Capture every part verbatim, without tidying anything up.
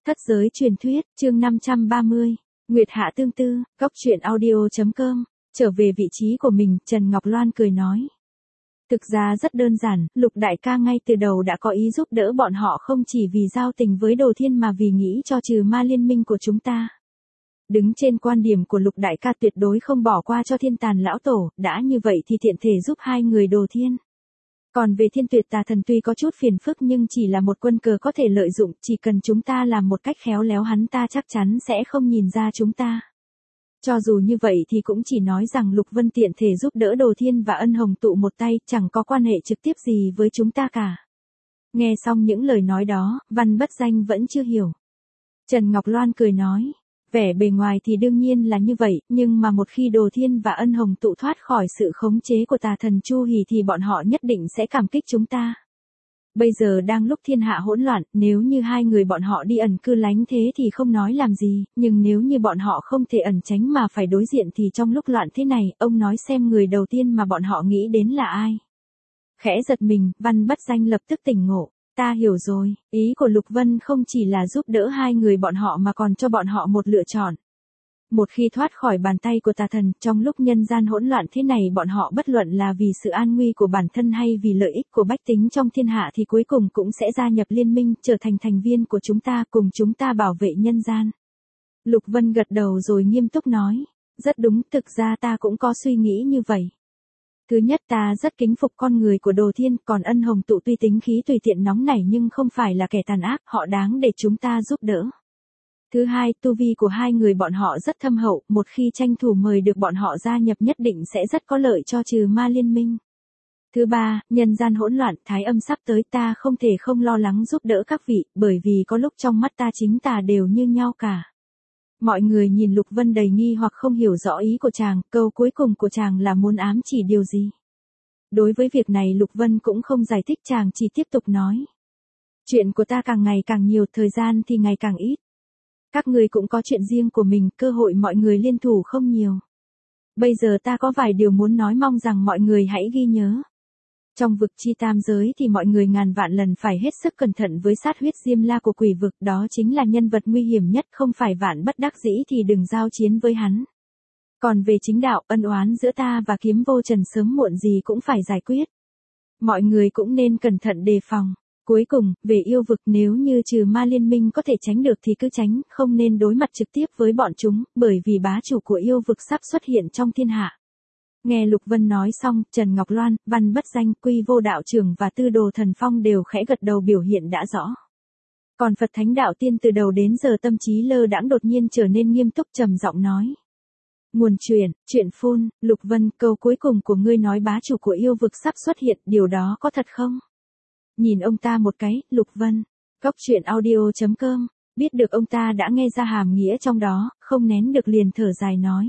Thất giới truyền thuyết, chương năm trăm ba mươi. Nguyệt Hạ tương tư, góc truyện audio.com. Trở về vị trí của mình, Trần Ngọc Loan cười nói. Thực ra rất đơn giản, Lục đại ca ngay từ đầu đã có ý giúp đỡ bọn họ không chỉ vì giao tình với Đồ Thiên mà vì nghĩ cho trừ ma liên minh của chúng ta. Đứng trên quan điểm của Lục đại ca tuyệt đối không bỏ qua cho Thiên Tàn lão tổ, đã như vậy thì tiện thể giúp hai người Đồ Thiên. Còn về Thiên Tuyệt Tà Thần tuy có chút phiền phức nhưng chỉ là một quân cờ có thể lợi dụng, chỉ cần chúng ta làm một cách khéo léo hắn ta chắc chắn sẽ không nhìn ra chúng ta. Cho dù như vậy thì cũng chỉ nói rằng Lục Vân tiện thể giúp đỡ Đồ Thiên và Ân Hồng tụ một tay, chẳng có quan hệ trực tiếp gì với chúng ta cả. Nghe xong những lời nói đó, Văn Bất Danh vẫn chưa hiểu. Trần Ngọc Loan cười nói. Vẻ bề ngoài thì đương nhiên là như vậy, nhưng mà một khi Đồ Thiên và Ân Hồng tụ thoát khỏi sự khống chế của tà thần Chu Hỉ thì bọn họ nhất định sẽ cảm kích chúng ta. Bây giờ đang lúc thiên hạ hỗn loạn, nếu như hai người bọn họ đi ẩn cư lánh thế thì không nói làm gì, nhưng nếu như bọn họ không thể ẩn tránh mà phải đối diện thì trong lúc loạn thế này, ông nói xem người đầu tiên mà bọn họ nghĩ đến là ai. Khẽ giật mình, Văn Bất Danh lập tức tỉnh ngộ. Ta hiểu rồi, ý của Lục Vân không chỉ là giúp đỡ hai người bọn họ mà còn cho bọn họ một lựa chọn. Một khi thoát khỏi bàn tay của tà thần, trong lúc nhân gian hỗn loạn thế này bọn họ bất luận là vì sự an nguy của bản thân hay vì lợi ích của bách tính trong thiên hạ thì cuối cùng cũng sẽ gia nhập liên minh, trở thành thành viên của chúng ta, cùng chúng ta bảo vệ nhân gian. Lục Vân gật đầu rồi nghiêm túc nói, rất đúng, thực ra ta cũng có suy nghĩ như vậy. Thứ nhất, ta rất kính phục con người của Đồ Thiên, còn Ân Hồng tụ tuy tính khí tùy tiện nóng nảy nhưng không phải là kẻ tàn ác, họ đáng để chúng ta giúp đỡ. Thứ hai, tu vi của hai người bọn họ rất thâm hậu, một khi tranh thủ mời được bọn họ gia nhập nhất định sẽ rất có lợi cho trừ ma liên minh. Thứ ba, nhân gian hỗn loạn, thái âm sắp tới, ta không thể không lo lắng giúp đỡ các vị, bởi vì có lúc trong mắt ta chính tà đều như nhau cả. Mọi người nhìn Lục Vân đầy nghi hoặc không hiểu rõ ý của chàng, câu cuối cùng của chàng là muốn ám chỉ điều gì. Đối với việc này Lục Vân cũng không giải thích, chàng chỉ tiếp tục nói. Chuyện của ta càng ngày càng nhiều, thời gian thì ngày càng ít. Các người cũng có chuyện riêng của mình, cơ hội mọi người liên thủ không nhiều. Bây giờ ta có vài điều muốn nói, mong rằng mọi người hãy ghi nhớ. Trong vực chi tam giới thì mọi người ngàn vạn lần phải hết sức cẩn thận với sát huyết Diêm La của quỷ vực, đó chính là nhân vật nguy hiểm nhất, không phải vạn bất đắc dĩ thì đừng giao chiến với hắn. Còn về chính đạo, ân oán giữa ta và Kiếm Vô Trần sớm muộn gì cũng phải giải quyết. Mọi người cũng nên cẩn thận đề phòng. Cuối cùng, về yêu vực, nếu như trừ ma liên minh có thể tránh được thì cứ tránh, không nên đối mặt trực tiếp với bọn chúng, bởi vì bá chủ của yêu vực sắp xuất hiện trong thiên hạ. Nghe Lục Vân nói xong, Trần Ngọc Loan, Văn Bất Danh, Quy Vô Đạo Trưởng và Tư Đồ Thần Phong đều khẽ gật đầu biểu hiện đã rõ. Còn Phật Thánh Đạo Tiên từ đầu đến giờ tâm trí lơ đãng đột nhiên trở nên nghiêm túc, trầm giọng nói. Nguồn truyền, chuyện phun, Lục Vân, câu cuối cùng của ngươi nói bá chủ của yêu vực sắp xuất hiện, điều đó có thật không? Nhìn ông ta một cái, Lục Vân, góc truyện audio.com, biết được ông ta đã nghe ra hàm nghĩa trong đó, không nén được liền thở dài nói.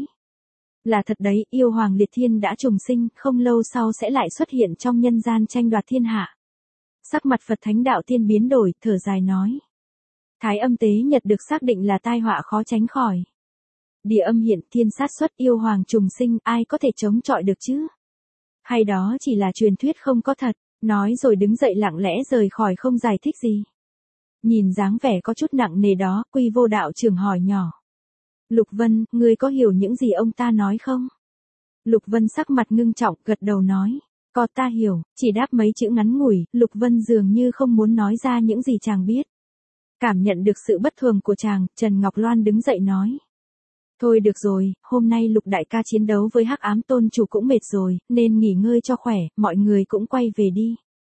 Là thật đấy, yêu hoàng liệt thiên đã trùng sinh, không lâu sau sẽ lại xuất hiện trong nhân gian tranh đoạt thiên hạ. Sắc mặt Phật Thánh Đạo Tiên biến đổi, thở dài nói. Thái âm tế nhật được xác định là tai họa khó tránh khỏi. Địa âm hiện, thiên sát xuất, yêu hoàng trùng sinh, ai có thể chống chọi được chứ? Hay đó chỉ là truyền thuyết không có thật, nói rồi đứng dậy lặng lẽ rời khỏi không giải thích gì. Nhìn dáng vẻ có chút nặng nề đó, Quy Vô Đạo Trưởng hỏi nhỏ. Lục Vân, ngươi có hiểu những gì ông ta nói không? Lục Vân sắc mặt ngưng trọng, gật đầu nói. Có, ta hiểu, chỉ đáp mấy chữ ngắn ngủi, Lục Vân dường như không muốn nói ra những gì chàng biết. Cảm nhận được sự bất thường của chàng, Trần Ngọc Loan đứng dậy nói. Thôi được rồi, hôm nay Lục đại ca chiến đấu với Hắc Ám Tôn chủ cũng mệt rồi, nên nghỉ ngơi cho khỏe, mọi người cũng quay về đi.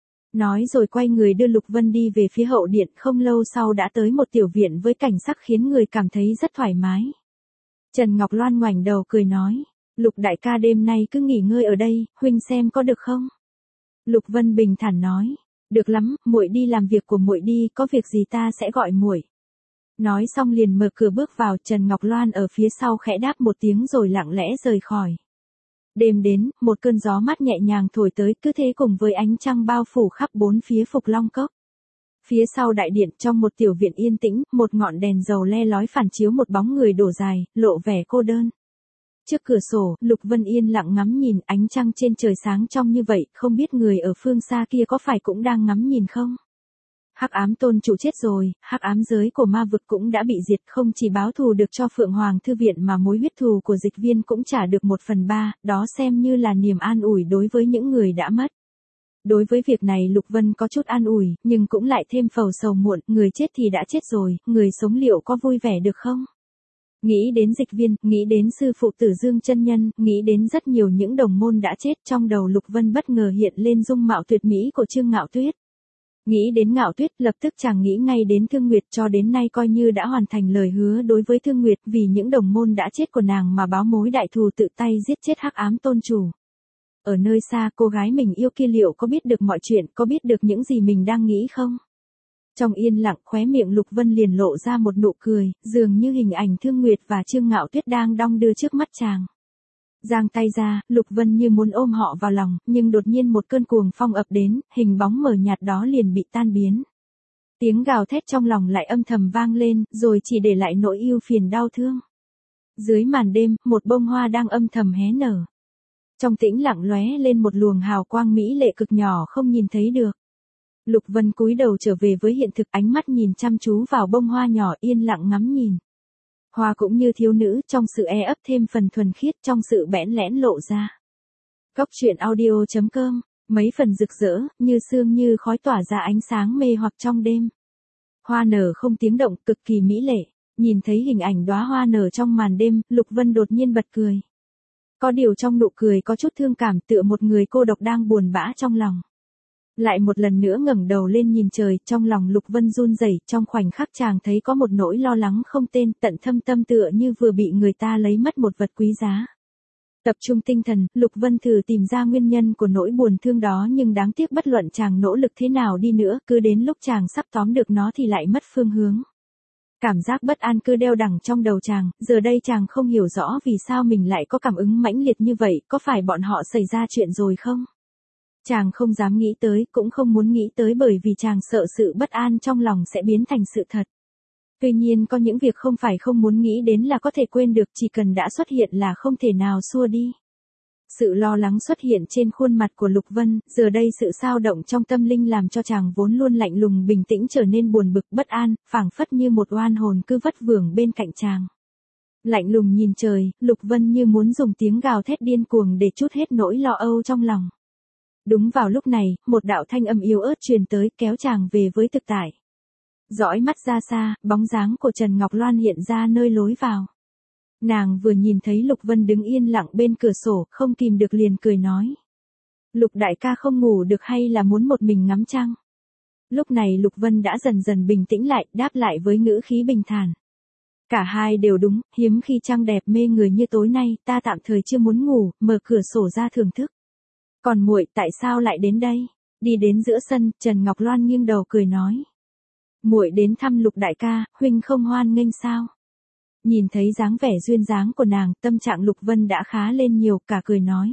Nói rồi quay người đưa Lục Vân đi về phía hậu điện, không lâu sau đã tới một tiểu viện với cảnh sắc khiến người cảm thấy rất thoải mái. Trần Ngọc Loan ngoảnh đầu cười nói, Lục đại ca đêm nay cứ nghỉ ngơi ở đây, huynh xem có được không? Lục Vân bình thản nói, được lắm, muội đi làm việc của muội đi, có việc gì ta sẽ gọi muội. Nói xong liền mở cửa bước vào, Trần Ngọc Loan ở phía sau khẽ đáp một tiếng rồi lặng lẽ rời khỏi. Đêm đến, một cơn gió mát nhẹ nhàng thổi tới, cứ thế cùng với ánh trăng bao phủ khắp bốn phía Phục Long Cốc. Phía sau đại điện, trong một tiểu viện yên tĩnh, một ngọn đèn dầu le lói phản chiếu một bóng người đổ dài, lộ vẻ cô đơn. Trước cửa sổ, Lục Vân yên lặng ngắm nhìn, ánh trăng trên trời sáng trong như vậy, không biết người ở phương xa kia có phải cũng đang ngắm nhìn không? Hắc ám tôn chủ chết rồi, hắc ám giới của ma vực cũng đã bị diệt, không chỉ báo thù được cho Phượng Hoàng Thư Viện mà mối huyết thù của Dịch Viên cũng trả được một phần ba, đó xem như là niềm an ủi đối với những người đã mất. Đối với việc này Lục Vân có chút an ủi, nhưng cũng lại thêm phầu sầu muộn, người chết thì đã chết rồi, người sống liệu có vui vẻ được không? Nghĩ đến Dịch Viên, nghĩ đến sư phụ Tử Dương chân nhân, nghĩ đến rất nhiều những đồng môn đã chết, trong đầu Lục Vân bất ngờ hiện lên dung mạo tuyệt mỹ của Trương Ngạo Tuyết. Nghĩ đến Ngạo Tuyết, lập tức chàng nghĩ ngay đến Thương Nguyệt, cho đến nay coi như đã hoàn thành lời hứa đối với Thương Nguyệt, vì những đồng môn đã chết của nàng mà báo mối đại thù, tự tay giết chết hắc ám tôn chủ. Ở nơi xa, cô gái mình yêu kia liệu có biết được mọi chuyện, có biết được những gì mình đang nghĩ không? Trong yên lặng, khóe miệng Lục Vân liền lộ ra một nụ cười, dường như hình ảnh Thương Nguyệt và Trương Ngạo Tuyết đang đong đưa trước mắt chàng. Giang tay ra, Lục Vân như muốn ôm họ vào lòng, nhưng đột nhiên một cơn cuồng phong ập đến, hình bóng mờ nhạt đó liền bị tan biến. Tiếng gào thét trong lòng lại âm thầm vang lên, rồi chỉ để lại nỗi ưu phiền đau thương. Dưới màn đêm, một bông hoa đang âm thầm hé nở. Trong tĩnh lặng lóe lên một luồng hào quang mỹ lệ cực nhỏ không nhìn thấy được. Lục Vân cúi đầu trở về với hiện thực, ánh mắt nhìn chăm chú vào bông hoa nhỏ, yên lặng ngắm nhìn. Hoa cũng như thiếu nữ, trong sự e ấp thêm phần thuần khiết, trong sự bẽn lẽn lộ ra. Góc truyện audio chấm com, mấy phần rực rỡ, như sương như khói tỏa ra ánh sáng mê hoặc trong đêm. Hoa nở không tiếng động, cực kỳ mỹ lệ. Nhìn thấy hình ảnh đóa hoa nở trong màn đêm, Lục Vân đột nhiên bật cười. Có điều trong nụ cười có chút thương cảm, tựa một người cô độc đang buồn bã trong lòng. Lại một lần nữa ngẩng đầu lên nhìn trời, trong lòng Lục Vân run rẩy, trong khoảnh khắc chàng thấy có một nỗi lo lắng không tên, tận thâm tâm tựa như vừa bị người ta lấy mất một vật quý giá. Tập trung tinh thần, Lục Vân thử tìm ra nguyên nhân của nỗi buồn thương đó, nhưng đáng tiếc bất luận chàng nỗ lực thế nào đi nữa, cứ đến lúc chàng sắp tóm được nó thì lại mất phương hướng. Cảm giác bất an cứ đeo đẳng trong đầu chàng, giờ đây chàng không hiểu rõ vì sao mình lại có cảm ứng mãnh liệt như vậy, có phải bọn họ xảy ra chuyện rồi không? Chàng không dám nghĩ tới, cũng không muốn nghĩ tới, bởi vì chàng sợ sự bất an trong lòng sẽ biến thành sự thật. Tuy nhiên có những việc không phải không muốn nghĩ đến là có thể quên được, chỉ cần đã xuất hiện là không thể nào xua đi. Sự lo lắng xuất hiện trên khuôn mặt của Lục Vân, giờ đây sự xao động trong tâm linh làm cho chàng vốn luôn lạnh lùng bình tĩnh trở nên buồn bực bất an, phảng phất như một oan hồn cứ vất vưởng bên cạnh chàng. Lạnh lùng nhìn trời, Lục Vân như muốn dùng tiếng gào thét điên cuồng để trút hết nỗi lo âu trong lòng. Đúng vào lúc này, một đạo thanh âm yếu ớt truyền tới, kéo chàng về với thực tại. Dõi mắt ra xa, bóng dáng của Trần Ngọc Loan hiện ra nơi lối vào. Nàng vừa nhìn thấy Lục Vân đứng yên lặng bên cửa sổ, không kìm được liền cười nói. Lục đại ca không ngủ được hay là muốn một mình ngắm trăng? Lúc này Lục Vân đã dần dần bình tĩnh lại, đáp lại với ngữ khí bình thản. Cả hai đều đúng, hiếm khi trăng đẹp mê người như tối nay, ta tạm thời chưa muốn ngủ, mở cửa sổ ra thưởng thức. Còn muội tại sao lại đến đây? Đi đến giữa sân, Trần Ngọc Loan nghiêng đầu cười nói. Muội đến thăm Lục đại ca, huynh không hoan nghênh sao? Nhìn thấy dáng vẻ duyên dáng của nàng, tâm trạng Lục Vân đã khá lên nhiều, cả cười nói.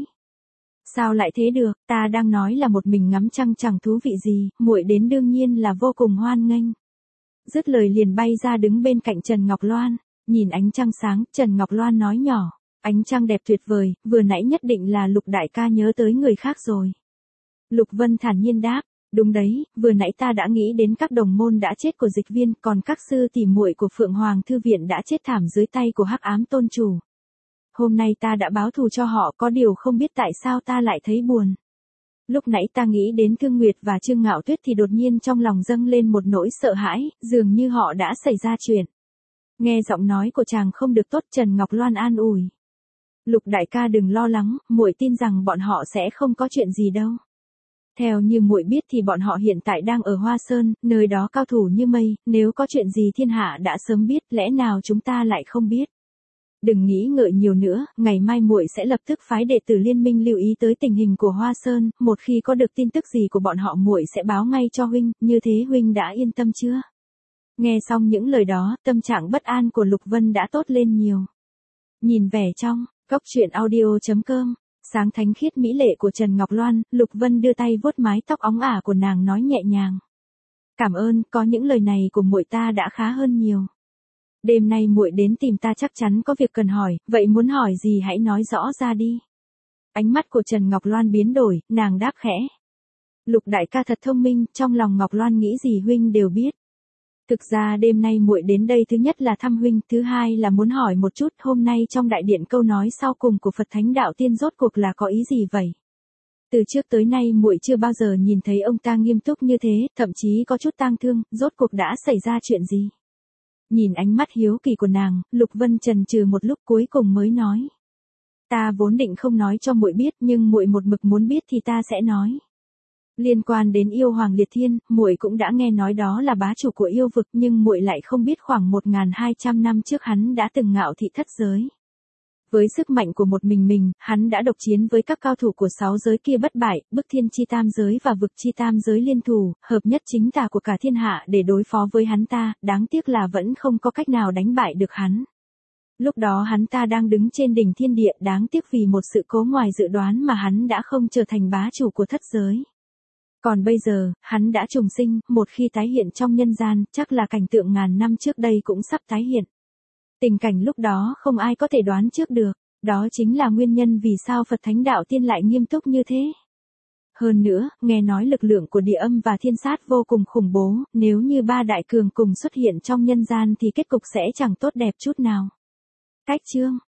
Sao lại thế được, ta đang nói là một mình ngắm trăng chẳng thú vị gì, muội đến đương nhiên là vô cùng hoan nghênh. Dứt lời liền bay ra đứng bên cạnh Trần Ngọc Loan, nhìn ánh trăng sáng, Trần Ngọc Loan nói nhỏ. Ánh trăng đẹp tuyệt vời, vừa nãy nhất định là Lục đại ca nhớ tới người khác rồi. Lục Vân thản nhiên đáp, đúng đấy, vừa nãy ta đã nghĩ đến các đồng môn đã chết của Dịch Viên, còn các sư tỷ muội của Phượng Hoàng Thư Viện đã chết thảm dưới tay của hắc ám tôn chủ. Hôm nay ta đã báo thù cho họ, có điều không biết tại sao ta lại thấy buồn. Lúc nãy ta nghĩ đến Thương Nguyệt và Trương Ngạo Tuyết thì đột nhiên trong lòng dâng lên một nỗi sợ hãi, dường như họ đã xảy ra chuyện. Nghe giọng nói của chàng không được tốt, Trần Ngọc Loan an ủi. Lục đại ca đừng lo lắng, muội tin rằng bọn họ sẽ không có chuyện gì đâu. Theo như muội biết thì bọn họ hiện tại đang ở Hoa Sơn, nơi đó cao thủ như mây, nếu có chuyện gì thiên hạ đã sớm biết, lẽ nào chúng ta lại không biết. Đừng nghĩ ngợi nhiều nữa, ngày mai muội sẽ lập tức phái đệ tử liên minh lưu ý tới tình hình của Hoa Sơn, một khi có được tin tức gì của bọn họ muội sẽ báo ngay cho huynh, như thế huynh đã yên tâm chưa? Nghe xong những lời đó, tâm trạng bất an của Lục Vân đã tốt lên nhiều. Nhìn vẻ trong góc truyện audio chấm com, sáng thánh khiết mỹ lệ của Trần Ngọc Loan, Lục Vân đưa tay vuốt mái tóc óng ả của nàng nói nhẹ nhàng. Cảm ơn, có những lời này của muội ta đã khá hơn nhiều. Đêm nay muội đến tìm ta chắc chắn có việc cần hỏi, vậy muốn hỏi gì hãy nói rõ ra đi. Ánh mắt của Trần Ngọc Loan biến đổi, nàng đáp khẽ. Lục đại ca thật thông minh, trong lòng Ngọc Loan nghĩ gì huynh đều biết. Thực ra đêm nay muội đến đây thứ nhất là thăm huynh, thứ hai là muốn hỏi một chút hôm nay trong đại điện câu nói sau cùng của Phật Thánh Đạo Tiên rốt cuộc là có ý gì vậy? Từ trước tới nay muội chưa bao giờ nhìn thấy ông ta nghiêm túc như thế, thậm chí có chút tang thương, rốt cuộc đã xảy ra chuyện gì? Nhìn ánh mắt hiếu kỳ của nàng, Lục Vân chần chừ một lúc cuối cùng mới nói. Ta vốn định không nói cho muội biết nhưng muội một mực muốn biết thì ta sẽ nói. Liên quan đến yêu hoàng liệt thiên, muội cũng đã nghe nói đó là bá chủ của yêu vực nhưng muội lại không biết khoảng một nghìn hai trăm năm trước hắn đã từng ngạo thị thất giới. Với sức mạnh của một mình mình, hắn đã độc chiến với các cao thủ của sáu giới kia bất bại, bức thiên chi tam giới và vực chi tam giới liên thủ, hợp nhất chính tà của cả thiên hạ để đối phó với hắn ta, đáng tiếc là vẫn không có cách nào đánh bại được hắn. Lúc đó hắn ta đang đứng trên đỉnh thiên địa, đáng tiếc vì một sự cố ngoài dự đoán mà hắn đã không trở thành bá chủ của thất giới. Còn bây giờ, hắn đã trùng sinh, một khi tái hiện trong nhân gian, chắc là cảnh tượng ngàn năm trước đây cũng sắp tái hiện. Tình cảnh lúc đó không ai có thể đoán trước được, đó chính là nguyên nhân vì sao Phật Thánh Đạo Tiên lại nghiêm túc như thế. Hơn nữa, nghe nói lực lượng của địa âm và thiên sát vô cùng khủng bố, nếu như ba đại cường cùng xuất hiện trong nhân gian thì kết cục sẽ chẳng tốt đẹp chút nào. Cách chương